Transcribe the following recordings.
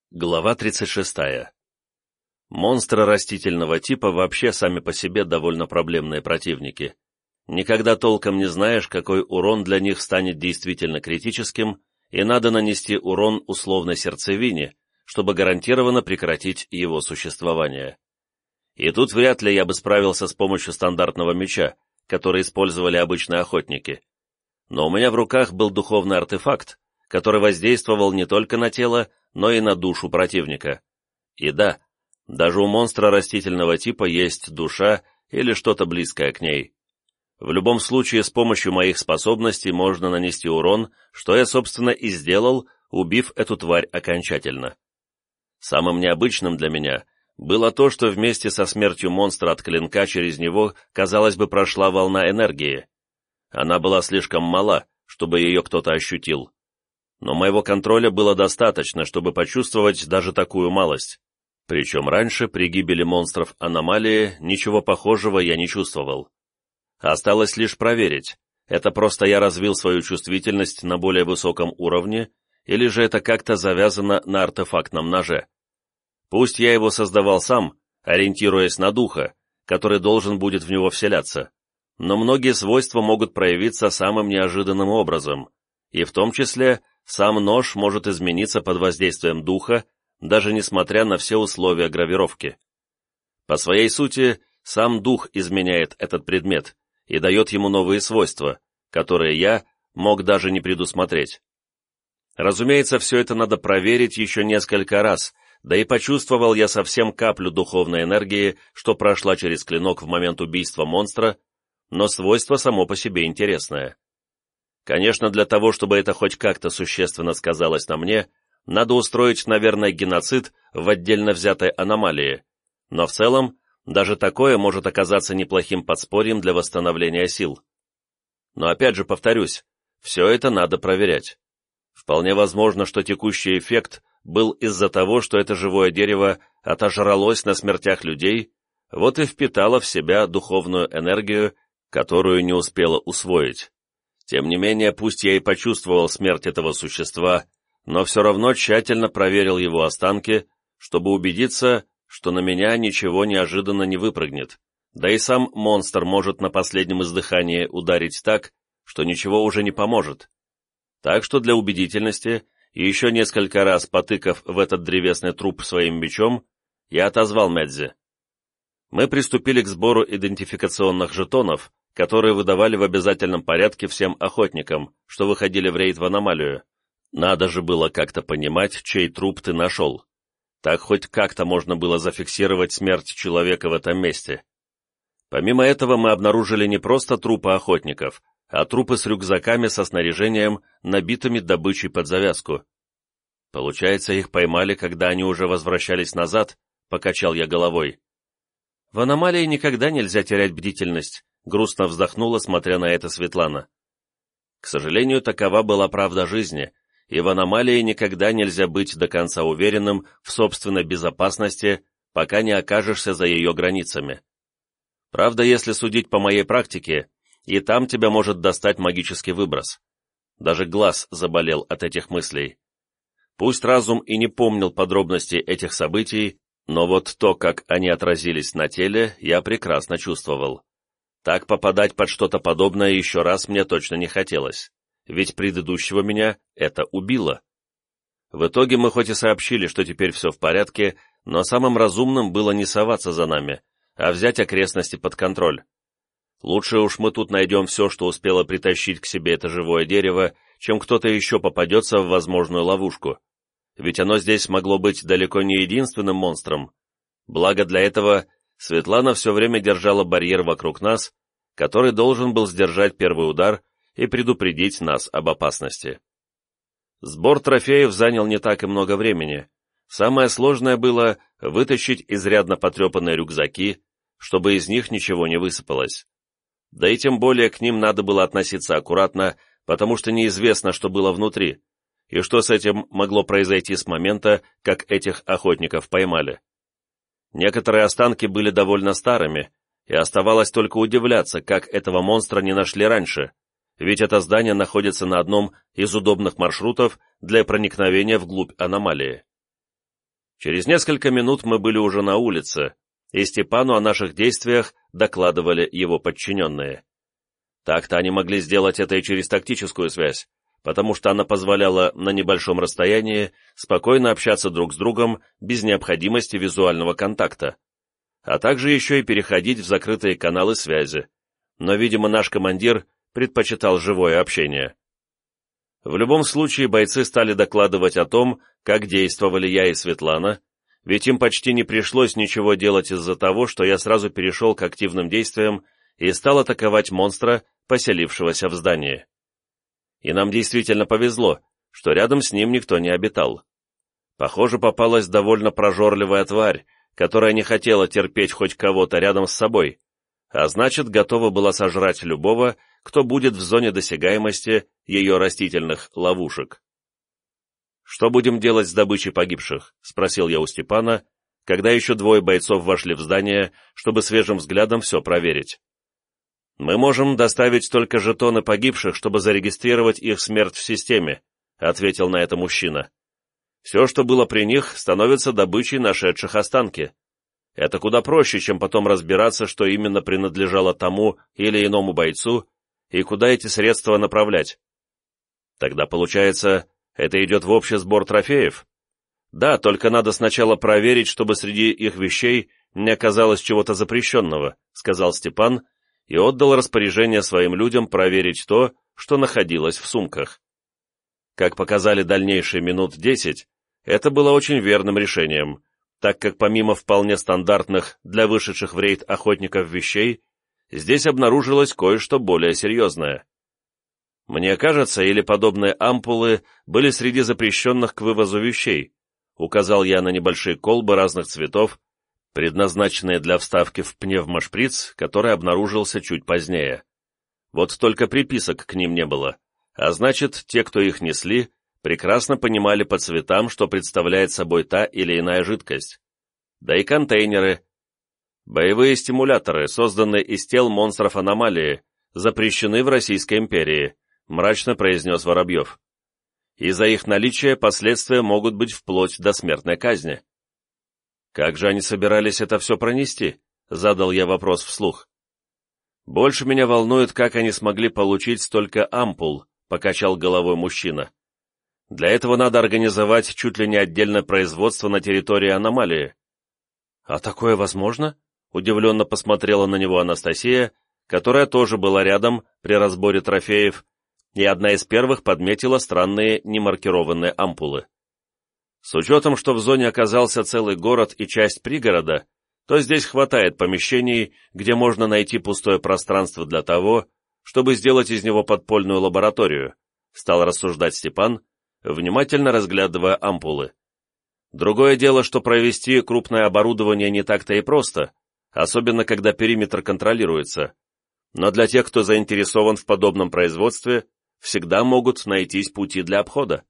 Глава 36. Монстры растительного типа вообще сами по себе довольно проблемные противники. Никогда толком не знаешь, какой урон для них станет действительно критическим, и надо нанести урон условной сердцевине, чтобы гарантированно прекратить его существование. И тут вряд ли я бы справился с помощью стандартного меча, который использовали обычные охотники. Но у меня в руках был духовный артефакт, который воздействовал не только на тело, но и на душу противника. И да, даже у монстра растительного типа есть душа или что-то близкое к ней. В любом случае, с помощью моих способностей можно нанести урон, что я, собственно, и сделал, убив эту тварь окончательно. Самым необычным для меня было то, что вместе со смертью монстра от клинка через него, казалось бы, прошла волна энергии. Она была слишком мала, чтобы ее кто-то ощутил. Но моего контроля было достаточно, чтобы почувствовать даже такую малость. Причем раньше, при гибели монстров аномалии, ничего похожего я не чувствовал. Осталось лишь проверить, это просто я развил свою чувствительность на более высоком уровне, или же это как-то завязано на артефактном ноже. Пусть я его создавал сам, ориентируясь на духа, который должен будет в него вселяться, но многие свойства могут проявиться самым неожиданным образом, и в том числе сам нож может измениться под воздействием духа, даже несмотря на все условия гравировки. По своей сути, сам дух изменяет этот предмет и дает ему новые свойства, которые я мог даже не предусмотреть. Разумеется, все это надо проверить еще несколько раз, да и почувствовал я совсем каплю духовной энергии, что прошла через клинок в момент убийства монстра, но свойство само по себе интересное. Конечно, для того, чтобы это хоть как-то существенно сказалось на мне, надо устроить, наверное, геноцид в отдельно взятой аномалии, но в целом даже такое может оказаться неплохим подспорьем для восстановления сил. Но опять же повторюсь, все это надо проверять. Вполне возможно, что текущий эффект был из-за того, что это живое дерево отожралось на смертях людей, вот и впитало в себя духовную энергию, которую не успело усвоить. Тем не менее, пусть я и почувствовал смерть этого существа, но все равно тщательно проверил его останки, чтобы убедиться, что на меня ничего неожиданно не выпрыгнет, да и сам монстр может на последнем издыхании ударить так, что ничего уже не поможет. Так что для убедительности, и еще несколько раз потыкав в этот древесный труп своим мечом, я отозвал Медзи. Мы приступили к сбору идентификационных жетонов, которые выдавали в обязательном порядке всем охотникам, что выходили в рейд в аномалию. Надо же было как-то понимать, чей труп ты нашел. Так хоть как-то можно было зафиксировать смерть человека в этом месте. Помимо этого мы обнаружили не просто трупы охотников, а трупы с рюкзаками со снаряжением, набитыми добычей под завязку. Получается, их поймали, когда они уже возвращались назад, покачал я головой. В аномалии никогда нельзя терять бдительность, грустно вздохнула, смотря на это Светлана. К сожалению, такова была правда жизни, и в аномалии никогда нельзя быть до конца уверенным в собственной безопасности, пока не окажешься за ее границами. Правда, если судить по моей практике, и там тебя может достать магический выброс. Даже глаз заболел от этих мыслей. Пусть разум и не помнил подробностей этих событий, но вот то, как они отразились на теле, я прекрасно чувствовал. Так попадать под что-то подобное еще раз мне точно не хотелось, ведь предыдущего меня это убило. В итоге мы хоть и сообщили, что теперь все в порядке, но самым разумным было не соваться за нами, а взять окрестности под контроль. Лучше уж мы тут найдем все, что успело притащить к себе это живое дерево, чем кто-то еще попадется в возможную ловушку. Ведь оно здесь могло быть далеко не единственным монстром. Благо для этого Светлана все время держала барьер вокруг нас, который должен был сдержать первый удар и предупредить нас об опасности. Сбор трофеев занял не так и много времени. Самое сложное было вытащить изрядно потрепанные рюкзаки, чтобы из них ничего не высыпалось. Да и тем более к ним надо было относиться аккуратно, потому что неизвестно, что было внутри, и что с этим могло произойти с момента, как этих охотников поймали. Некоторые останки были довольно старыми, и оставалось только удивляться, как этого монстра не нашли раньше, ведь это здание находится на одном из удобных маршрутов для проникновения вглубь аномалии. Через несколько минут мы были уже на улице, и Степану о наших действиях докладывали его подчиненные. Так-то они могли сделать это и через тактическую связь, потому что она позволяла на небольшом расстоянии спокойно общаться друг с другом без необходимости визуального контакта, а также еще и переходить в закрытые каналы связи. Но, видимо, наш командир предпочитал живое общение. В любом случае, бойцы стали докладывать о том, как действовали я и Светлана, ведь им почти не пришлось ничего делать из-за того, что я сразу перешел к активным действиям и стал атаковать монстра, поселившегося в здании. И нам действительно повезло, что рядом с ним никто не обитал. Похоже, попалась довольно прожорливая тварь, которая не хотела терпеть хоть кого-то рядом с собой, а значит, готова была сожрать любого, кто будет в зоне досягаемости ее растительных ловушек. «Что будем делать с добычей погибших?» — спросил я у Степана, когда еще двое бойцов вошли в здание, чтобы свежим взглядом все проверить. «Мы можем доставить только жетоны погибших, чтобы зарегистрировать их смерть в системе», — ответил на это мужчина. «Все, что было при них, становится добычей нашедших останки. Это куда проще, чем потом разбираться, что именно принадлежало тому или иному бойцу, и куда эти средства направлять. Тогда, получается, это идет в общий сбор трофеев? Да, только надо сначала проверить, чтобы среди их вещей не оказалось чего-то запрещенного», — сказал Степан, и отдал распоряжение своим людям проверить то, что находилось в сумках. Как показали дальнейшие минут 10, это было очень верным решением, так как помимо вполне стандартных для вышедших в рейд охотников вещей, здесь обнаружилось кое-что более серьезное. Мне кажется, или подобные ампулы были среди запрещенных к вывозу вещей, указал я на небольшие колбы разных цветов, предназначенные для вставки в пневмошприц, который обнаружился чуть позднее. Вот только приписок к ним не было, а значит, те, кто их несли, прекрасно понимали по цветам, что представляет собой та или иная жидкость. Да и контейнеры. Боевые стимуляторы, созданные из тел монстров аномалии, запрещены в Российской империи, мрачно произнес Воробьев. Из-за их наличия последствия могут быть вплоть до смертной казни. «Как же они собирались это все пронести?» — задал я вопрос вслух. «Больше меня волнует, как они смогли получить столько ампул», — покачал головой мужчина. «Для этого надо организовать чуть ли не отдельное производство на территории аномалии». «А такое возможно?» — удивленно посмотрела на него Анастасия, которая тоже была рядом при разборе трофеев, и одна из первых подметила странные немаркированные ампулы. С учетом, что в зоне оказался целый город и часть пригорода, то здесь хватает помещений, где можно найти пустое пространство для того, чтобы сделать из него подпольную лабораторию, стал рассуждать Степан, внимательно разглядывая ампулы. Другое дело, что провести крупное оборудование не так-то и просто, особенно когда периметр контролируется, но для тех, кто заинтересован в подобном производстве, всегда могут найтись пути для обхода.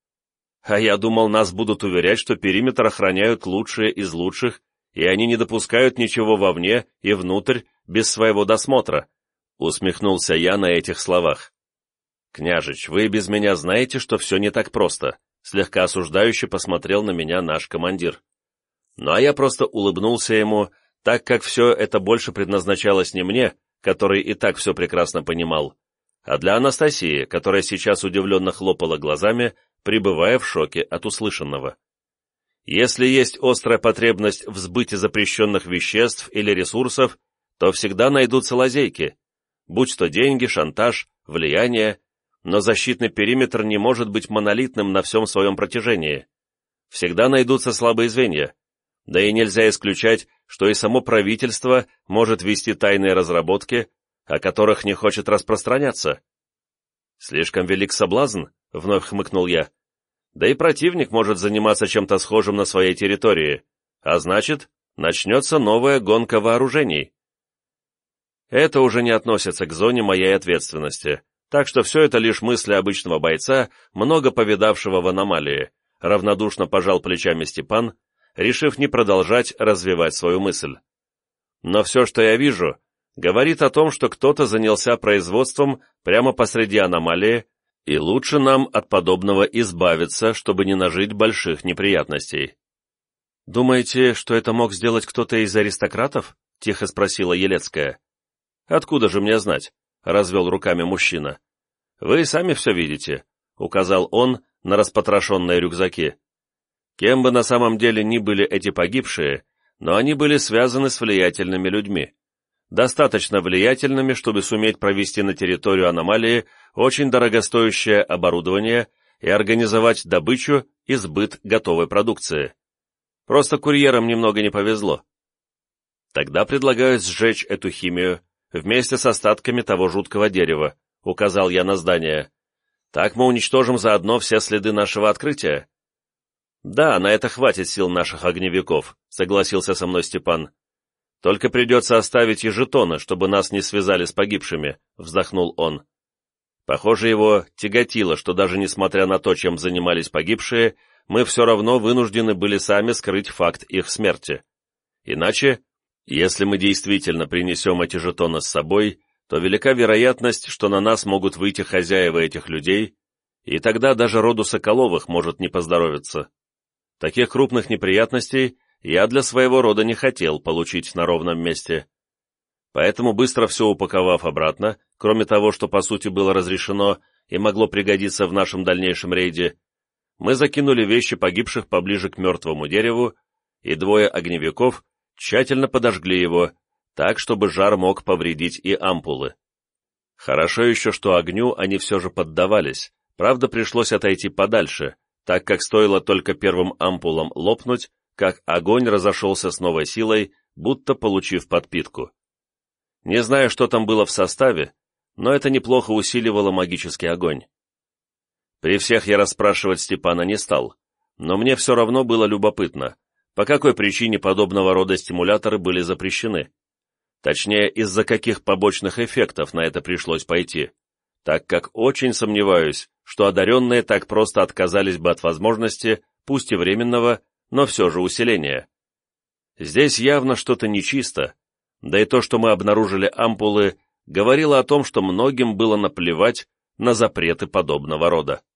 А я думал, нас будут уверять, что периметр охраняют лучшие из лучших, и они не допускают ничего вовне и внутрь без своего досмотра, усмехнулся я на этих словах. «Княжич, вы без меня знаете, что все не так просто», слегка осуждающе посмотрел на меня наш командир. Ну а я просто улыбнулся ему, так как все это больше предназначалось не мне, который и так все прекрасно понимал, а для Анастасии, которая сейчас удивленно хлопала глазами, пребывая в шоке от услышанного. Если есть острая потребность в сбыте запрещенных веществ или ресурсов, то всегда найдутся лазейки, будь то деньги, шантаж, влияние, но защитный периметр не может быть монолитным на всем своем протяжении. Всегда найдутся слабые звенья, да и нельзя исключать, что и само правительство может вести тайные разработки, о которых не хочет распространяться. «Слишком велик соблазн», — вновь хмыкнул я. «Да и противник может заниматься чем-то схожим на своей территории, а значит, начнется новая гонка вооружений». Это уже не относится к зоне моей ответственности, так что все это лишь мысли обычного бойца, много повидавшего в аномалии, равнодушно пожал плечами Степан, решив не продолжать развивать свою мысль. Но все, что я вижу, говорит о том, что кто-то занялся производством прямо посреди аномалии, и лучше нам от подобного избавиться, чтобы не нажить больших неприятностей. «Думаете, что это мог сделать кто-то из аристократов?» — тихо спросила Елецкая. «Откуда же мне знать?» — развел руками мужчина. «Вы сами все видите», — указал он на распотрошенные рюкзаки. «Кем бы на самом деле ни были эти погибшие, но они были связаны с влиятельными людьми. Достаточно влиятельными, чтобы суметь провести на территорию аномалии очень дорогостоящее оборудование и организовать добычу и сбыт готовой продукции. Просто курьерам немного не повезло. Тогда предлагаю сжечь эту химию вместе с остатками того жуткого дерева», — указал я на здание. «Так мы уничтожим заодно все следы нашего открытия». «Да, на это хватит сил наших огневиков», — согласился со мной Степан. «Только придется оставить и жетоны, чтобы нас не связали с погибшими», — вздохнул он. Похоже, его тяготило, что даже несмотря на то, чем занимались погибшие, мы все равно вынуждены были сами скрыть факт их смерти. Иначе, если мы действительно принесем эти жетоны с собой, то велика вероятность, что на нас могут выйти хозяева этих людей, и тогда даже роду Соколовых может не поздоровиться. Таких крупных неприятностей я для своего рода не хотел получить на ровном месте. Поэтому, быстро все упаковав обратно, кроме того, что по сути было разрешено и могло пригодиться в нашем дальнейшем рейде, мы закинули вещи погибших поближе к мертвому дереву, и двое огневиков тщательно подожгли его, так, чтобы жар мог повредить и ампулы. Хорошо еще, что огню они все же поддавались, правда, пришлось отойти подальше, так как стоило только первым ампулам лопнуть, как огонь разошелся с новой силой, будто получив подпитку. Не знаю, что там было в составе, но это неплохо усиливало магический огонь. При всех я расспрашивать Степана не стал, но мне все равно было любопытно, по какой причине подобного рода стимуляторы были запрещены. Точнее, из-за каких побочных эффектов на это пришлось пойти, так как очень сомневаюсь, что одаренные так просто отказались бы от возможности, пусть и временного, но все же усиления. Здесь явно что-то нечисто, да и то, что мы обнаружили ампулы, говорило о том, что многим было наплевать на запреты подобного рода.